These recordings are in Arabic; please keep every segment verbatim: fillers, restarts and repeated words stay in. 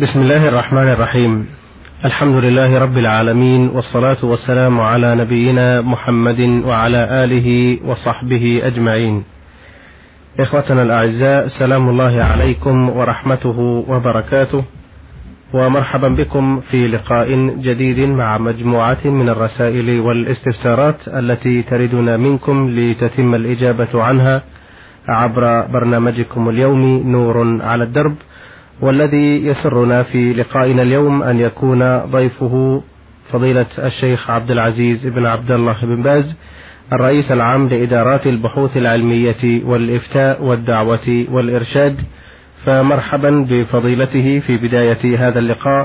بسم الله الرحمن الرحيم. الحمد لله رب العالمين، والصلاة والسلام على نبينا محمد وعلى آله وصحبه أجمعين. إخوتنا الأعزاء، سلام الله عليكم ورحمته وبركاته، ومرحبا بكم في لقاء جديد مع مجموعة من الرسائل والاستفسارات التي تردنا منكم لتتم الإجابة عنها عبر برنامجكم اليومي نور على الدرب، والذي يسرنا في لقائنا اليوم أن يكون ضيفه فضيلة الشيخ عبد العزيز بن عبد الله بن باز، الرئيس العام لإدارات البحوث العلمية والإفتاء والدعوة والإرشاد. فمرحبا بفضيلته في بداية هذا اللقاء.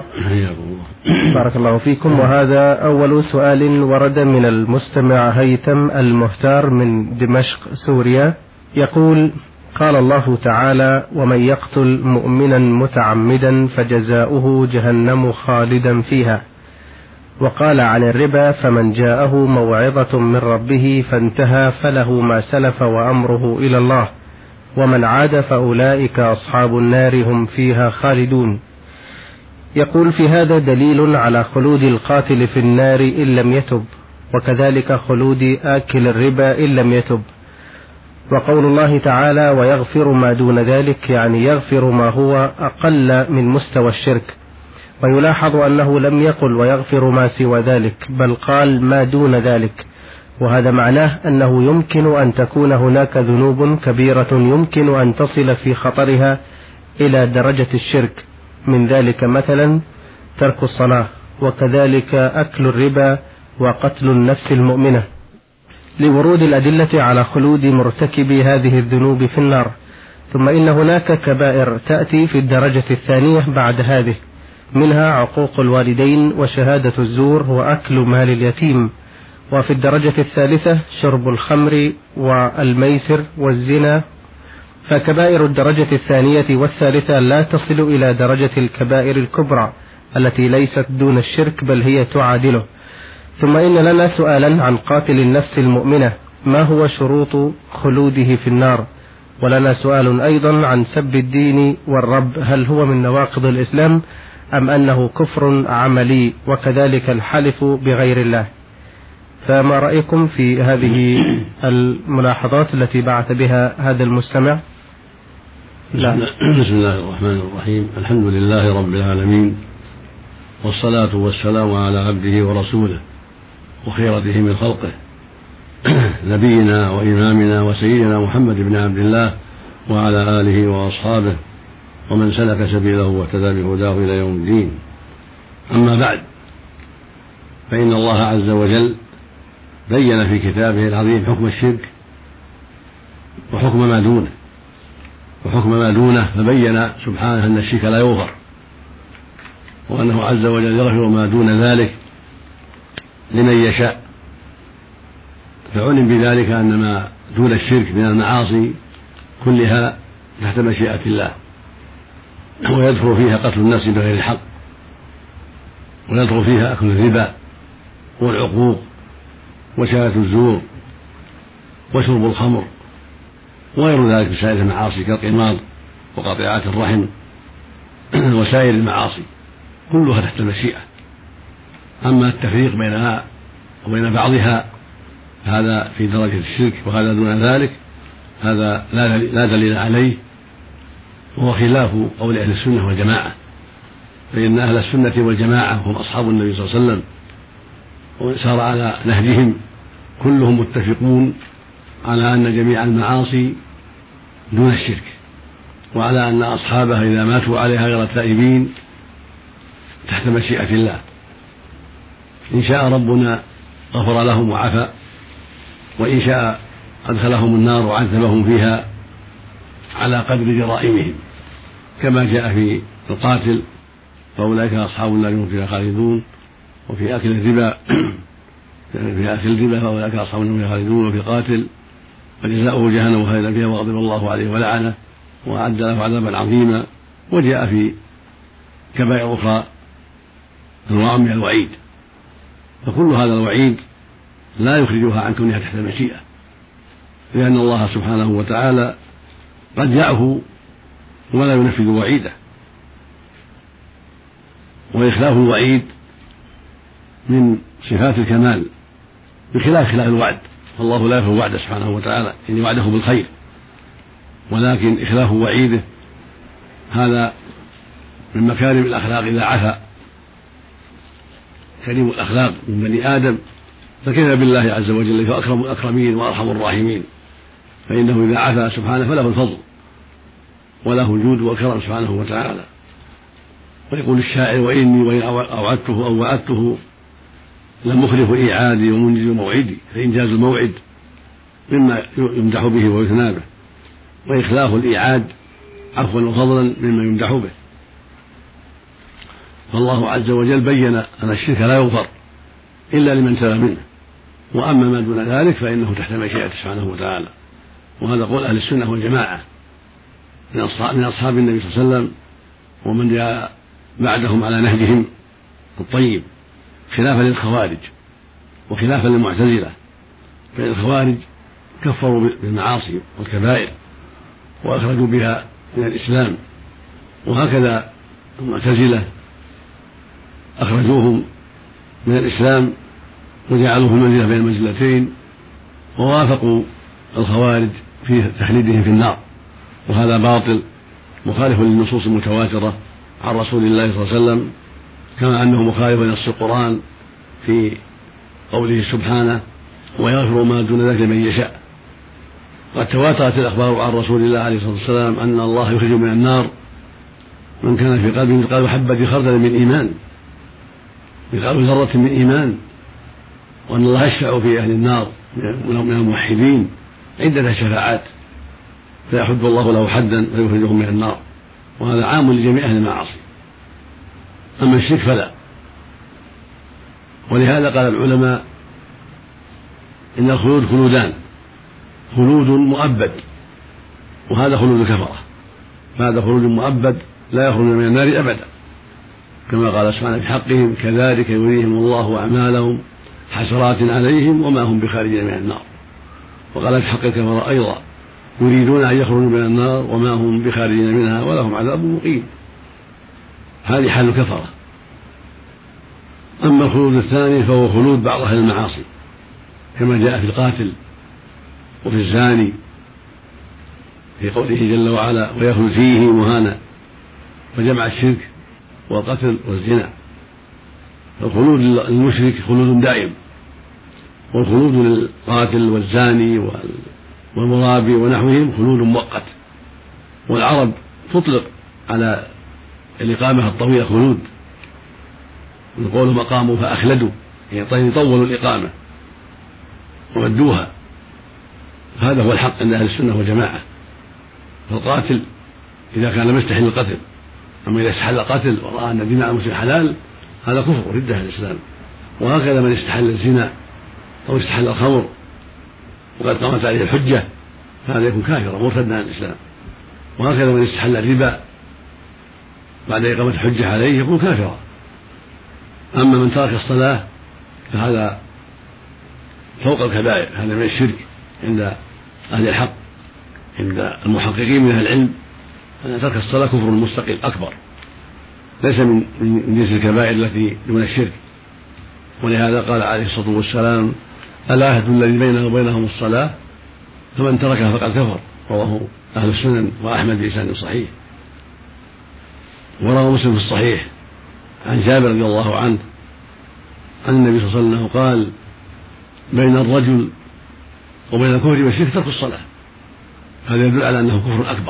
بارك الله فيكم. وهذا أول سؤال ورد من المستمع هيثم المختار من دمشق سوريا، يقول: قال الله تعالى: ومن يقتل مؤمنا متعمدا فجزاؤه جهنم خالدا فيها. وقال عن الربا: فمن جاءه موعظة من ربه فانتهى فله ما سلف وأمره إلى الله، ومن عاد فأولئك أصحاب النار هم فيها خالدون. يقول: في هذا دليل على خلود القاتل في النار إن لم يتب، وكذلك خلود آكل الربا إن لم يتب. وقول الله تعالى: ويغفر ما دون ذلك، يعني يغفر ما هو أقل من مستوى الشرك. ويلاحظ أنه لم يقل ويغفر ما سوى ذلك، بل قال ما دون ذلك، وهذا معناه أنه يمكن أن تكون هناك ذنوب كبيرة يمكن أن تصل في خطرها إلى درجة الشرك، من ذلك مثلا ترك الصلاة، وكذلك أكل الربا وقتل النفس المؤمنة، لورود الأدلة على خلود مرتكب هذه الذنوب في النار. ثم إن هناك كبائر تأتي في الدرجة الثانية بعد هذه، منها عقوق الوالدين وشهادة الزور وأكل مال اليتيم. وفي الدرجة الثالثة شرب الخمر والميسر والزنا. فكبائر الدرجة الثانية والثالثة لا تصل إلى درجة الكبائر الكبرى التي ليست دون الشرك، بل هي تعادله. ثم إن لنا سؤالا عن قاتل النفس المؤمنة: ما هو شروط خلوده في النار؟ ولنا سؤال أيضا عن سب الدين والرب، هل هو من نواقض الإسلام أم أنه كفر عملي؟ وكذلك الحلف بغير الله. فما رأيكم في هذه الملاحظات التي بعث بها هذا المستمع؟ لا. بسم الله الرحمن الرحيم. الحمد لله رب العالمين، والصلاة والسلام على عبده ورسوله وخيرته من خلقه نبينا وإمامنا وسيدنا محمد بن عبد الله وعلى آله وأصحابه ومن سلك سبيله واهتدى بهداه إلى يوم الدين. أما بعد، فإن الله عز وجل بين في كتابه العظيم حكم الشرك وحكم ما دونه وحكم ما دونه فبين سبحانه أن الشرك لا يغفر، وأنه عز وجل يغفر ما دون ذلك لمن يشاء. فعلم بذلك أن ما دون الشرك من المعاصي كلها تحت مشيئة الله، ويدخل فيها قتل النفس بغير الحق، ويدخل فيها أكل الربا والعقوق وشهادة الزور وشرب الخمر وغير ذلك من سائر المعاصي كالقمار وقطيعات الرحم وسائر المعاصي كلها تحت المشيئة. أما التفريق بينها وبين بعضها هذا في درجة الشرك وهذا دون ذلك، هذا لا دليل عليه، وهو خلاف قول أهل السنة والجماعة. فإن أهل السنة والجماعة هم أصحاب النبي صلى الله عليه وسلم وسار على نهجهم كلهم متفقون على أن جميع المعاصي دون الشرك، وعلى أن أصحابها إذا ماتوا عليها غير التائبين تحت مشيئة الله. إن شاء ربنا غفر لهم وعفى، وإن شاء أدخلهم النار وعذبهم فيها على قدر جرائمهم، كما جاء في القاتل: فأولئك أصحاب النار هم فيها خالدون. وفي أكل الربا في أكل الربا فأولئك أصحاب النار هم فيها خالدون. وفي القاتل: فجزاؤه جهنم خالدا فيها وغضب الله عليه ولعنه وأعد له عذابا عظيما. وجاء في كبائر أخرى أنواع من الوعيد، فكل هذا الوعيد لا يخرجها عن كونها تحت المشيئة، لأن الله سبحانه وتعالى قد يعفو ولا ينفذ وعيده، وإخلاف الوعيد من صفات الكمال بخلاف خلاف الوعد، فالله لا يخلف وعده سبحانه وتعالى، يعني وعده بالخير، ولكن إخلاف وعيده هذا من مكارم الأخلاق إذا عفا كريم الأخلاق من بني آدم، فكيف بالله عز وجل فأكرم الأكرمين وأرحم الراحمين، فإنه إذا عفا سبحانه فله الفضل وله الجود والكرم سبحانه وتعالى. ويقول الشاعر: وإني وإن أوعدته أو وعدته لم أخلف إيعادي ومنجز موعدي، فإنجاز الموعد مما يمدح به ويثنى به، وإخلاف الإيعاد عفوا وفضلا مما يمدح به. فالله عز وجل بين أن الشرك لا يغفر إلا لمن تاب منه، وأما ما دون ذلك فإنه تحت مشيئته سبحانه وتعالى. وهذا قول أهل السنة والجماعة من أصحاب النبي صلى الله عليه وسلم ومن جاء بعدهم على نهجهم الطيب، خلافا للخوارج وخلافا للمعتزلة، فإن الخوارج كفروا بالمعاصي والكبائر وأخرجوا بها من الإسلام، وهكذا المعتزلة أخرجوهم من الإسلام وجعلوا في المنزلة بين المنزلتين، ووافقوا الخوارج في تحديدهم في النار، وهذا باطل مخالف للنصوص المتواترة عن رسول الله صلى الله عليه وسلم، كما أنه مخالف لنص القرآن في قوله سبحانه: ويغفر ما دون ذلك لمن يشاء. قد تواترت الأخبار عن رسول الله عليه الصلاة والسلام أن الله يخرج من النار من كان في قلبه مثقال حبة خردل من إيمان، مثقال ذرة من إيمان، وأن الله يشفع في أهل النار من الموحدين عدة شفاعات فيحد الله له حدا فيخرجهم من النار، وهذا عام لجميع أهل المعاصي. أما الشرك فلا، ولهذا قال العلماء إن الخلود خلودان: خلود مؤبد، وهذا خلود الكفرة، فهذا خلود مؤبد لا يخرج من النار أبدا، كما قال سبحانه في حقهم: كذلك يريهم الله أعمالهم حسرات عليهم وما هم بخارجين من النار. وقال في حق الكفرة أيضا: يريدون أن يخرجوا من النار وما هم بخارجين منها ولهم عذاب مقيم. هذه حال الكفرة. أما الخلود الثاني فهو خلود بعض أهل المعاصي، كما جاء في القاتل وفي الزاني في قوله جل وعلا: ويخلد فيه مهانا، فجمع الشرك والقتل والزنا. فالخلود للمشرك خلود دائم، والخلود للقاتل والزاني والمرابي ونحوهم خلود مؤقت. والعرب تطلق على الإقامة الطويلة خلود، يقول مقاموا فأخلدوا، يعني طولوا الإقامة ومدوها. هذا هو الحق عند أهل السنة والجماعة. فالقاتل إذا كان لم يستحل القتل، أما إذا استحل القتل ورأى أن دماء المسلم حلال هذا كفر ردة الإسلام. وهكذا من استحل الزنا أو استحل الخمر وقد قامت عليه الحجة هذا يكون كافرا مرتدا عن الإسلام. وهكذا من استحل الربا بعد إقامة الحجة عليه يكون كافرا. أما من ترك الصلاة فهذا فوق الكبائر، هذا من الشرك عند أهل الحق، عند المحققين من أهل العلم أن ترك الصلاة كفر مستقل أكبر، ليس من جنس الكبائر التي دون الشرك. ولهذا قال عليه الصلاة والسلام: العهد الذي بيننا وبينهم الصلاة فمن تركها فقد كفر. رواه أهل السنن وأحمد بإسناد صحيح. وروى مسلم في الصحيح عن جابر رضي الله عنه عن النبي صلى الله عليه وسلم قال: بين الرجل وبين الكفر والشرك ترك الصلاة. هذا يدل على أنه كفر أكبر.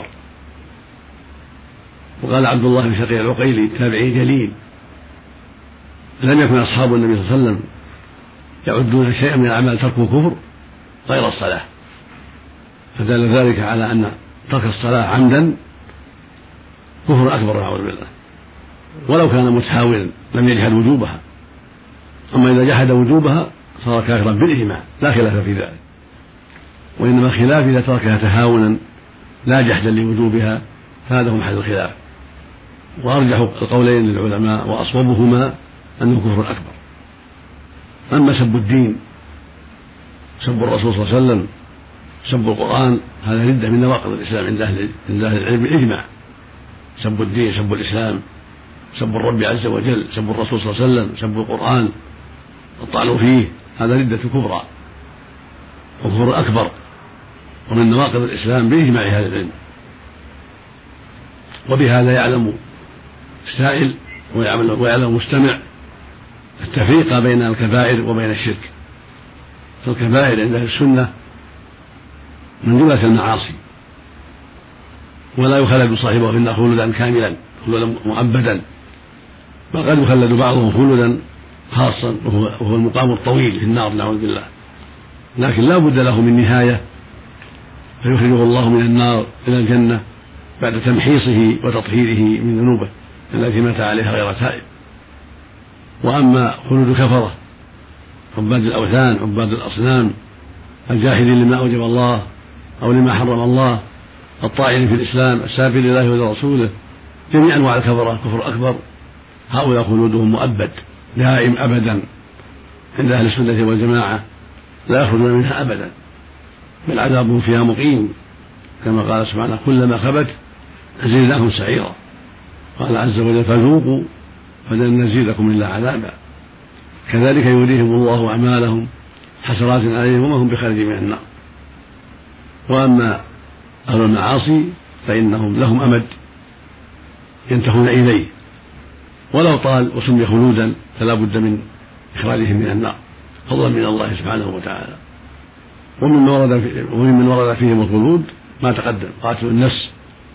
وقال عبد الله بن شقيق العقيلي تابعي جليل: لم يكن أصحاب النبي صلى الله عليه وسلم يعدون شيئا من الأعمال تركه كفر غير الصلاة، فدل ذلك على أن ترك الصلاة عمدا كفر أكبر نعوذ بالله، ولو كان متحاولا لم يجحد وجوبها. أما إذا جحد وجوبها صار كافرا بالإجماع لا خلاف في ذلك، وإنما خلاف إذا تركها تهاونا لا جحدا لوجوبها، فهذا هو محل الخلاف. وأرجح القولين للعلماء وأصوبهما أنه كفر أكبر. أما سب الدين، سب الرسول صلى الله عليه وسلم، سب القرآن، هذا ردة من نواقض الإسلام عند أهل عند أهل العلم بالإجماع. سب الدين، سب الإسلام، سب الرب عز وجل، سب الرسول صلى الله عليه وسلم، سب القرآن، الطعن فيه، هذا ردة كبرى وكفر أكبر، ومن نواقض الإسلام بإجماع أهل العلم. وبهذا يعلم السائل ويعلم المستمع التفريق بين الكبائر وبين الشرك. فالكبائر عند أهل السنة من جملة المعاصي، ولا يخلد صاحبه في النار خلدا كاملا، خلدا مؤبدا، بل قد يخلد بعضهم خلدا خاصا وهو المقام الطويل في النار نعوذ بالله، لكن لا بد له من نهاية فيخرجه الله من النار إلى الجنة بعد تمحيصه وتطهيره من ذنوبه التي مات عليها غير تائب. وأما خلود كفرة عباد الأوثان عباد الأصنام الجاحدين لما أوجب الله أو لما حرم الله، الطاعن في الإسلام، الساب لله ولرسوله، جميع أنواع الكفرة كفر أكبر، هؤلاء خلودهم مؤبد دائم أبدا عند أهل السنة والجماعة، لا يخرجون منها أبدا، بل عذابهم فيها مقيم، كما قال سبحانه كلما خبت زدناهم سعيرا. قال عز وجل فذوقوا فلن نزيدكم إلا عذابا. كذلك يريهم الله أعمالهم حسرات عليهم وما هم بخارج من النار. وأما أهل المعاصي فإنهم لهم أمد ينتهون إليه، ولو طال وسمي خلودا فلا بد من إخراجهم من النار فضلا من الله سبحانه وتعالى. ومن ورد وممن ورد فيهم الخلود ما تقدم: قاتل النفس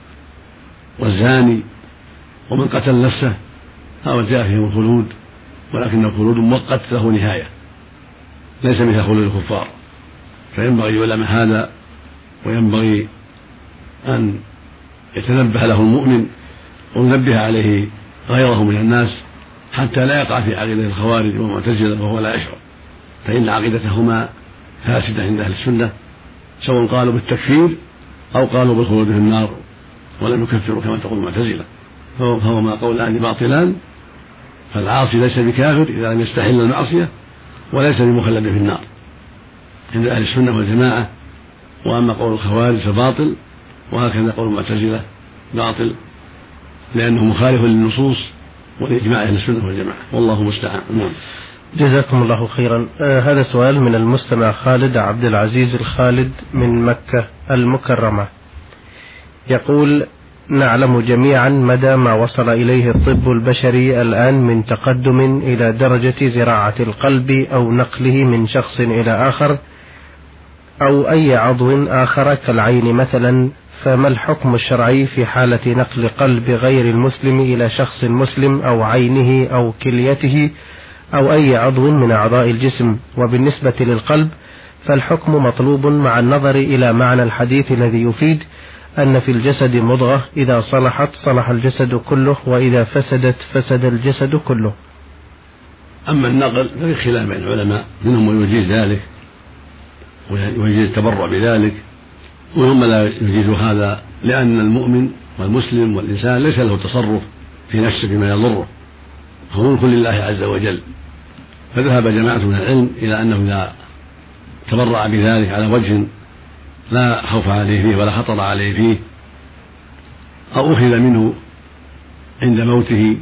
والزاني ومن قتل نفسه، هؤلاء جاء فيهم الخلود، ولكن الخلود مؤقت له نهاية، ليس مثل خلود الكفار. فينبغي يعلم هذا، وينبغي أن يتنبه له المؤمن وينبه عليه غيره من الناس حتى لا يقع في عقيدة الخوارج والمعتزلة وهو لا يشعر، فإن عقيدتهما فاسدة عند أهل السنة، سواء قالوا بالتكفير أو قالوا بالخلود في النار ولم يكفروا كما تقول المعتزلة، فهما قولان باطلان. فالعاصي ليس بكافر إذا لم يستحل المعصية، وليس بمخلد في النار عند أهل السنة والجماعة. وأما قول الخوارج فباطل، وهكذا قول المعتزلة باطل، لأنه مخالف للنصوص والإجماع أهل السنة والجماعة، والله المستعان. نعم. جزاكم الله خيرا. آه هذا سؤال من المستمع خالد عبد العزيز الخالد من مكة المكرمة، يقول: نعلم جميعا مدى ما وصل إليه الطب البشري الآن من تقدم إلى درجة زراعة القلب أو نقله من شخص إلى آخر أو أي عضو آخر كالعين مثلا، فما الحكم الشرعي في حالة نقل قلب غير المسلم إلى شخص مسلم أو عينه أو كليته أو أي عضو من أعضاء الجسم؟ وبالنسبة للقلب فالحكم مطلوب مع النظر إلى معنى الحديث الذي يفيد أن في الجسد مضغة إذا صلحت صلح الجسد كله وإذا فسدت فسد الجسد كله. أما النقل ففي خلاف بين العلماء، منهم من يجيز ذلك ويجيز التبرع بذلك، وهم من لا يجيز هذا، لأن المؤمن والمسلم والإنسان ليس له تصرف في نفسه بما يضره، هو ملك لله عز وجل. فذهب جماعة من العلم إلى أنه إذا تبرع بذلك على وجه لا خوف عليه فيه ولا خطر عليه فيه، أو أخذ منه عند موته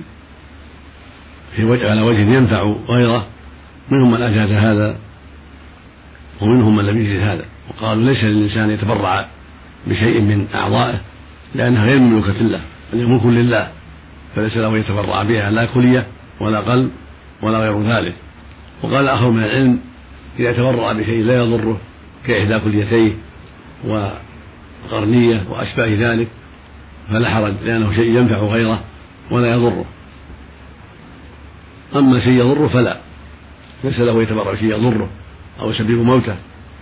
في وجه على وجه ينفع غيره، منهم من أجاز هذا ومنهم من لم يجز هذا، وقالوا ليس للإنسان يتبرع بشيء من أعضائه لأنها غير مملوكة له، بل ملك لله، فليس له يتبرع بها لا كلية ولا قلب ولا غير ذلك. وقال آخر من العلم إذا تبرع بشيء لا يضره كإحدى كليتيه وقرنية وأشباه ذلك فلا حرج، لأنه شيء ينفع غيره ولا يضره. أما شيء يضره فلا، ليس له يتبرع بشيء يضره أو يسبب موته.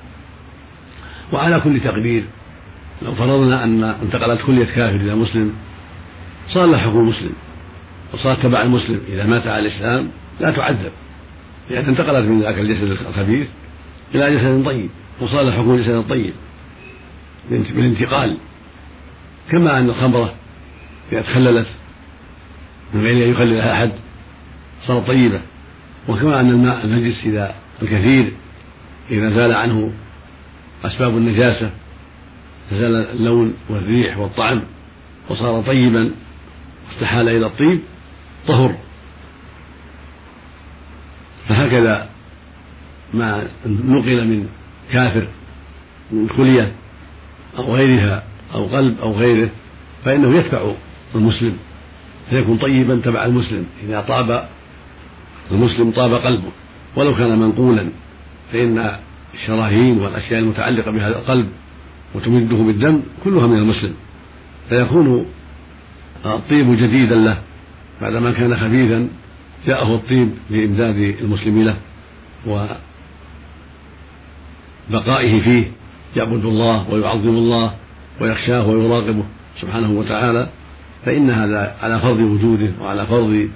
وعلى كل تقدير لو فرضنا أن انتقلت كلية كافر إلى مسلم صار له حكم مسلم وصار تبع المسلم، إذا مات على الإسلام لا تعذب، لأن انتقلت من ذاك الجسد الخبيث إلى جسد طيب وصار له حكم جسد طيب بالانتقال. كما أن الخمرة إذا تخللت من غير أن يخللها أحد صارت طيبة، وكما أن الماء النجس إذا الكثير إذا زال عنه أسباب النجاسة زال اللون والريح والطعم وصار طيبا واستحال إلى الطيب، طهر. فهكذا ما نقل من كافر من كلية أو غيرها أو قلب أو غيره فإنه يتبع المسلم فيكون طيبا تبع المسلم. إذا طاب المسلم طاب قلبه ولو كان منقولا، فإن الشرايين والأشياء المتعلقة بهذا القلب وتمده بالدم كلها من المسلم، فيكون الطيب جديدا له بعدما كان خبيثا جاءه الطيب لإمداد المسلم له وبقائه فيه، يعبد الله ويعظم الله ويخشاه ويراقبه سبحانه وتعالى، فإن هذا على فرض وجوده وعلى فرض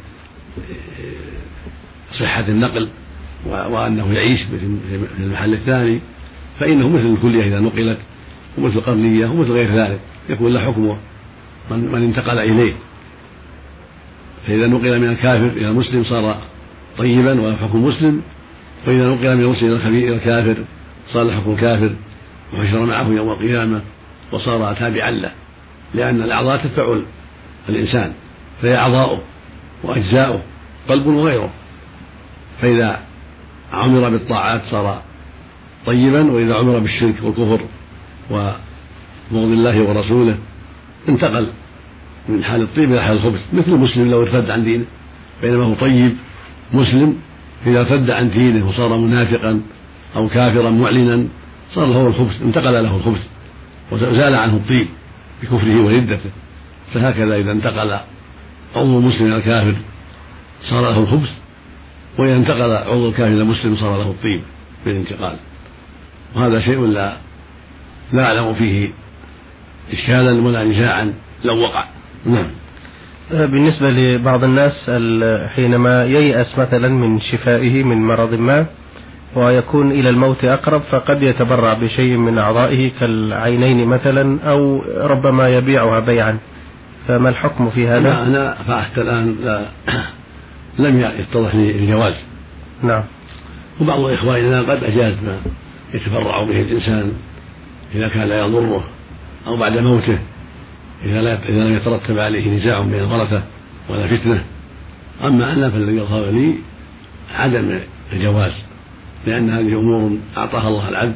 صحة النقل وأنه يعيش في المحل الثاني، فإنه مثل الكلية إذا نقلت ومثل القرنية ومثل غير ذلك يكون له حكمه من انتقل إليه. فإذا نقل من الكافر إلى المسلم صار طيبا وله حكم مسلم، وإذا نقل من المسلم إلى الكافر صار له حكم كافر وحشر معه يوم القيامة وصار تابعا له، لأن الأعضاء تتبع الإنسان فهي أعضاؤه وأجزاؤه قلب وغيره، فإذا عمر بالطاعات صار طيبا، وإذا عمر بالشرك والكفر وبغض الله ورسوله انتقل من حال الطيب إلى حال الخبث، مثل المسلم لو ارتد عن دينه بينما هو طيب مسلم، إذا ارتد عن دينه وصار منافقا أو كافرا معلنا صار له الخبث، انتقل له الخبث وزال عنه الطيب بكفره وردته. فهكذا إذا انتقل عضو المسلم إلى الكافر صار له الخبث، وإذا انتقل عضو الكافر إلى المسلم صار له الطيب بالانتقال. وهذا شيء لا لا أعلم فيه إشكالا ولا نزاعا لو وقع. نعم. بالنسبة لبعض الناس حينما ييأس مثلا من شفائه من مرض ما ويكون إلى الموت أقرب فقد يتبرع بشيء من أعضائه كالعينين مثلا أو ربما يبيعها بيعا، فما الحكم في هذا؟ أنا فحتى الآن لا لم يتضح لي الجواز. نعم. وبعض إخواننا قد أجاز ما يتبرع به الإنسان إذا كان لا يضره أو بعد موته إذا لم يترتب عليه نزاع بين الورثة ولا فتنة. أما أنا فالذي يظهر لي عدم الجواز، لأن هذه أمور أعطاها الله العبد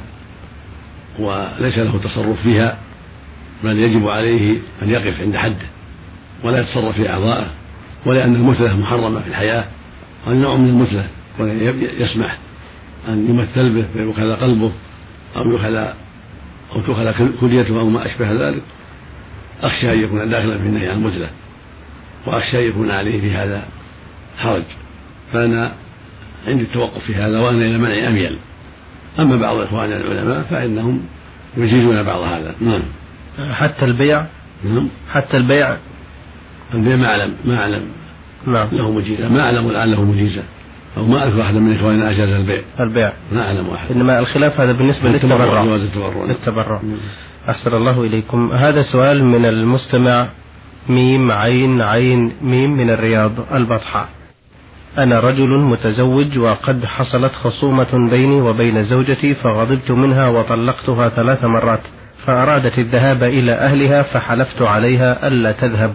وليس له تصرف فيها، بل يجب عليه أن يقف عند حده ولا يتصرف في أعضائه، ولأن المثلة محرمة في الحياة، هذا نوع من المثلة، ويسمح أن يمثل به فيؤخذ قلبه أو يؤخذ أو تؤخذ كليته أو ما أشبه ذلك. أخشى أن يكون داخلا في النهي عن المثلة، وأخشى أن يكون عليه في هذا حرج، فأنا عندي التوقف في هذا وأنا إلى منع أميل. أما بعض إخواننا العلماء فإنهم يجيزون بعض هذا. نعم. حتى البيع. نعم. حتى البيع. البيع ما أعلم ما أعلم نعم. له مجيزة، ما أعلم الآن له مجيزة، أو ما أذكر أحد من إخواننا أجاز البيع. البيع ما أعلم واحد. إنما الخلاف هذا بالنسبة للتبرع. للتبرع. للتبرع. أحسن الله إليكم. هذا سؤال من المستمع ميم عين عين ميم من الرياض البطحاء. أنا رجل متزوج وقد حصلت خصومة بيني وبين زوجتي فغضبت منها وطلقتها ثلاث مرات، فأرادت الذهاب إلى أهلها فحلفت عليها ألا تذهب،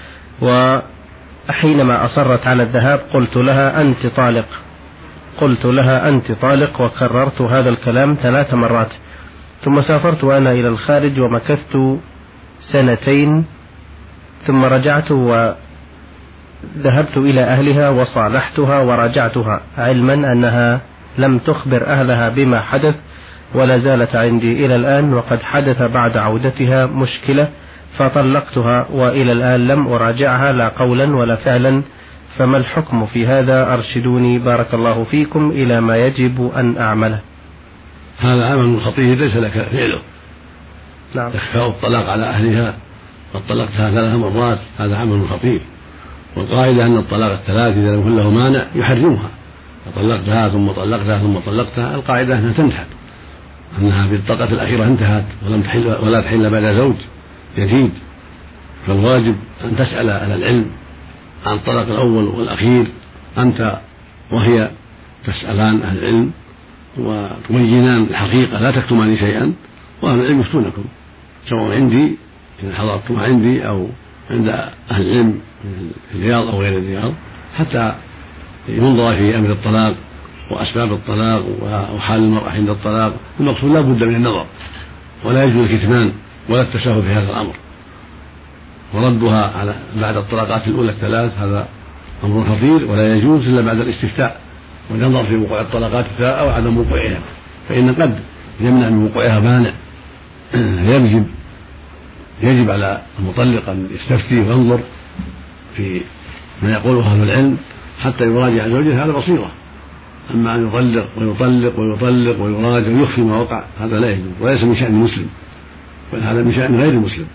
وحينما أصرت على الذهاب قلت لها أنت طالق قلت لها أنت طالق وكررت هذا الكلام ثلاث مرات، ثم سافرت أنا إلى الخارج ومكثت سنتين، ثم رجعت وذهبت إلى أهلها وصالحتها ورجعتها علما أنها لم تخبر أهلها بما حدث ولا زالت عندي إلى الآن، وقد حدث بعد عودتها مشكلة فطلقتها وإلى الآن لم أراجعها لا قولا ولا فعلا، فما الحكم في هذا؟ أرشدوني بارك الله فيكم إلى ما يجب أن أعمله. هذا عمل خطير ليس لك فعله. نعم. إخفاء الطلاق على أهلها، قد طلقتها ثلاث مرات، هذا عمل خطير، والقاعدة أن الطلاق الثلاث إذا لم يكن له مانع يحرمها، فطلقتها ثم طلقتها ثم طلقتها، القاعدة أنها تنتهي، أنها في الطلقة الأخيرة انتهت ولم تحل ولا تحل بعد زوج جديد، فالواجب أن تسأل أهل العلم عن الطلاق الأول والأخير، أنت وهي تسألان أهل العلم وتبينان الحقيقة لا تكتمان شيئا، وأهل العلم يفتونكم سواء عندي إن حضرتم عندي أو عند أهل العلم في الرياض أو غير الرياض، حتى ينظر في أمر الطلاق وأسباب الطلاق وحال المرأة عند الطلاق. المقصود لا بد من النظر، ولا يجوز الكتمان ولا التساهل في هذا الأمر، وردها على بعد الطلاقات الأولى الثلاث هذا أمر خطير، ولا يجوز إلا بعد الاستفتاء والنظر في وقوع الطلاقات الثلاث أو عدم وقوعها، فإن قد يمنع من وقوعها مانع. يجب يجب على المطلق أن يستفتي وينظر في ما يقوله أهل العلم حتى يراجع زوجته على بصيرة. أما أن يطلق ويطلق ويطلق ويراجع ويخفي ما وقع هذا لا يجوز، وليس من شأن المسلم، بل هذا من شأن غير المسلم.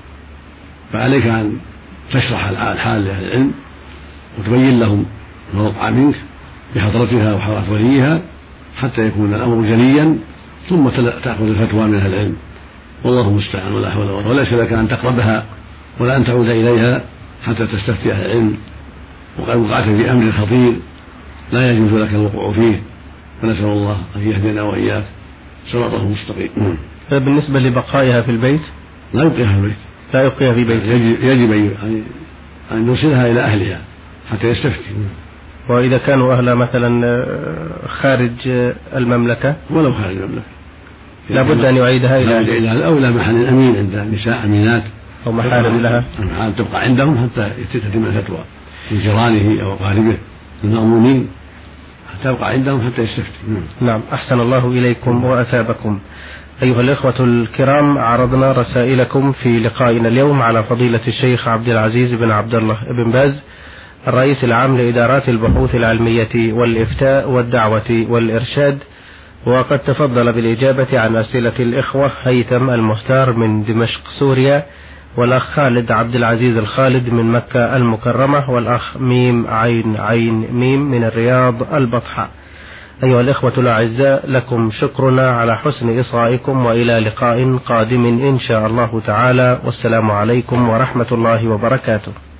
فعليك أن تشرح الحال لأهل العلم وتبين لهم ما وقع منك بحضرتها وحضرة وليها حتى يكون الأمر جليا، ثم تأخذ الفتوى من أهل العلم، والله المستعان ولا حول ولا قوة. وليس لك أن تقربها ولا أن تعود إليها حتى تستفتي أهل العلم، وقد وقعت في أمر خطير لا يجوز لك الوقوع فيه، فنسأل الله أن يهدينا وإياك صراطه المستقيم. بالنسبة لبقائها في البيت لا يبقيها في البيت، لا يبقيها في بيت، يجب, يجب أن يوصلها إلى أهلها حتى يستفتي. وإذا كانوا أهلها مثلا خارج المملكة ولو خارج المملكة لا بد أن يعيدها إلى أو إلى محل أمين عند نساء أمينات أو محارم لها، المحارم تبقى عندهم حتى تتم الفتوى من جيرانه أو أقاربه المأمونين، تبقى عندهم حتى يستفتي. نعم، أحسن الله إليكم وأثابكم. أيها الإخوة الكرام، عرضنا رسائلكم في لقائنا اليوم على فضيلة الشيخ عبد العزيز بن عبد الله بن باز الرئيس العام لإدارات البحوث العلمية والإفتاء والدعوة والإرشاد، وقد تفضل بالإجابة عن أسئلة الإخوة هيثم المختار من دمشق سوريا، والأخ خالد عبد العزيز الخالد من مكة المكرمة، والأخ ميم عين عين ميم من الرياض البطحاء. أيها الإخوة الأعزاء، لكم شكرنا على حسن إصغائكم، وإلى لقاء قادم إن شاء الله تعالى، والسلام عليكم ورحمة الله وبركاته.